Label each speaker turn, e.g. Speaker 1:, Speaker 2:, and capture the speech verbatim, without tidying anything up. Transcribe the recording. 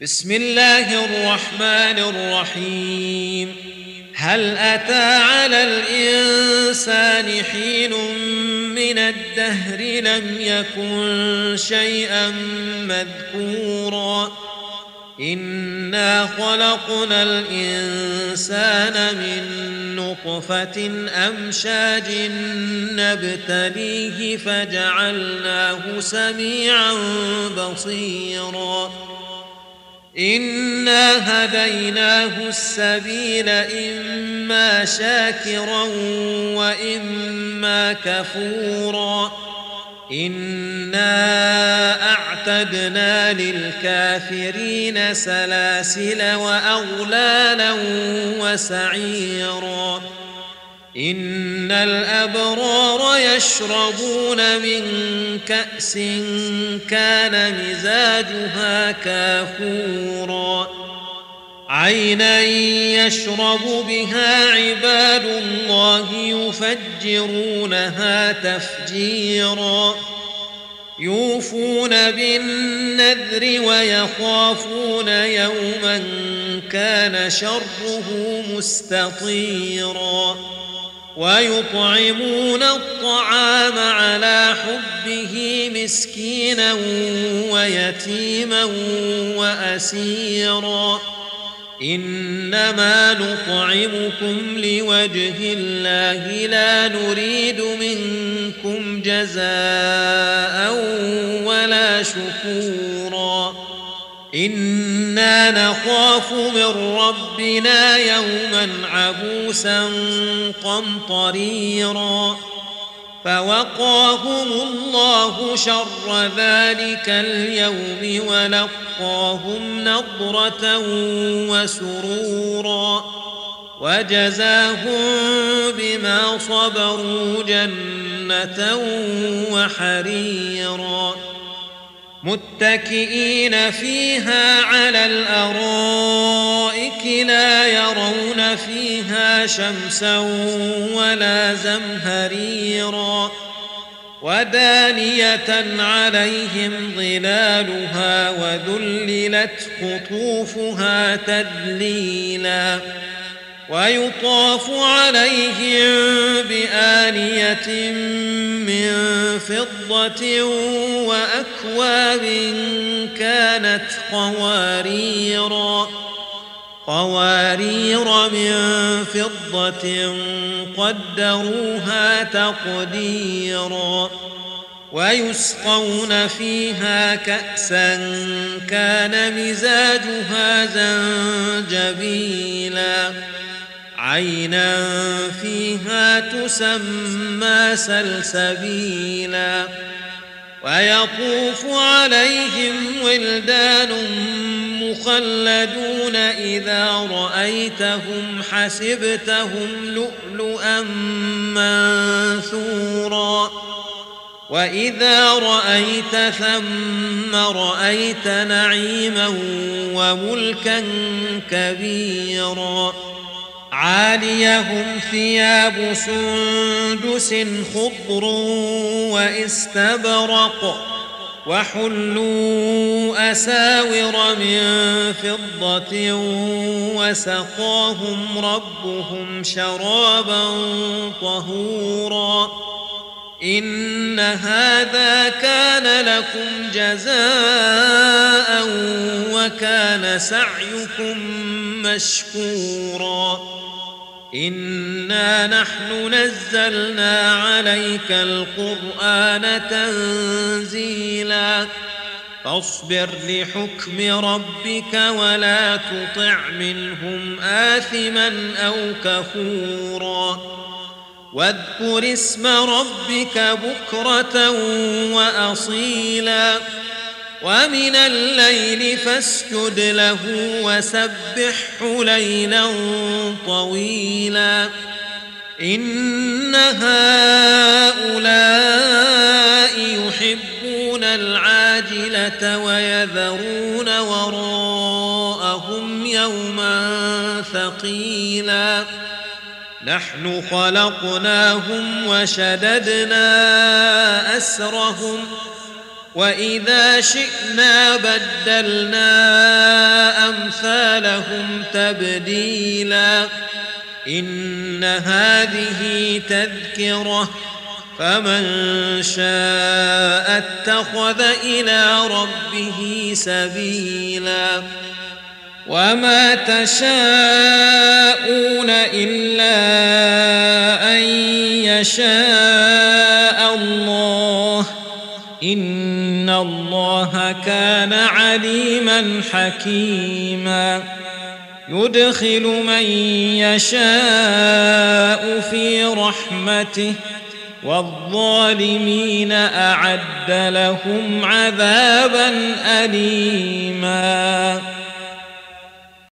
Speaker 1: بسم الله الرحمن الرحيم. هل أتى على الإنسان حين من الدهر لم يكن شيئا مذكورا إنا خلقنا الإنسان من نطفة أمشاج نبتليه فجعلناه سميعا بصيرا إنا هديناه السبيل إما شاكرا وإما كفورا إنا أعتدنا للكافرين سلاسل وأغلالا وسعيرا إن الأبرار يشربون من كأس كان مزاجها كافورا عينا يشرب بها عباد الله يفجرونها تفجيرا يوفون بالنذر ويخافون يوما كان شره مستطيرا ويطعمون الطعام على حبه مسكينا ويتيما وأسيرا إنما نطعمكم لوجه الله لا نريد منكم جزاء ولا شكورا إنا نخاف من ربنا يوما عبوسا قمطريرا فوقاهم الله شر ذلك اليوم ولقاهم نضرة وسرورا وجزاهم بما صبروا جنة وحريرا متكئين فيها على الأرائك لا يرون فيها شمسا ولا زمهريرا ودانية عليهم ظلالها وذللت قطوفها تذليلا ويطاف عليهم بآنية من فضة وأكواب كانت قواريرا قوارير من فضة قدروها تقديرا ويسقون فيها كأسا كان مزاجها زنجبيلا عينا فيها تسمى سلسبيلا ويطوف عليهم ولدان مخلدون إذا رأيتهم حسبتهم لؤلؤا منثورا وإذا رأيت ثم رأيت نعيما وملكا كبيرا عاليهم ثياب سندس خضر واستبرق وحلوا أساور من فضة وسقاهم ربهم شرابا طهورا إن هذا كان لكم جزاء وكان سعيكم مشكورا إنا نحن نزلنا عليك القرآن تنزيلا فاصبر لحكم ربك ولا تطع منهم آثما أو كفورا واذكر اسم ربك بكرة وأصيلا ومن الليل فاسجد له وسبحه ليلا طويلا إن هؤلاء يحبون العاجلة ويذرون وراءهم يوما ثقيلا نحن خلقناهم وشددنا أسرهم وإذا شئنا بدلنا لهم تبديلا إن هذه تذكرة فمن شاء اتخذ إلى ربه سبيلا وما تشاءون إلا أن يشاء الله إن الله كان عليما حكيما يدخل من يشاء في رحمته والظالمين أعد لهم عذابا أليما.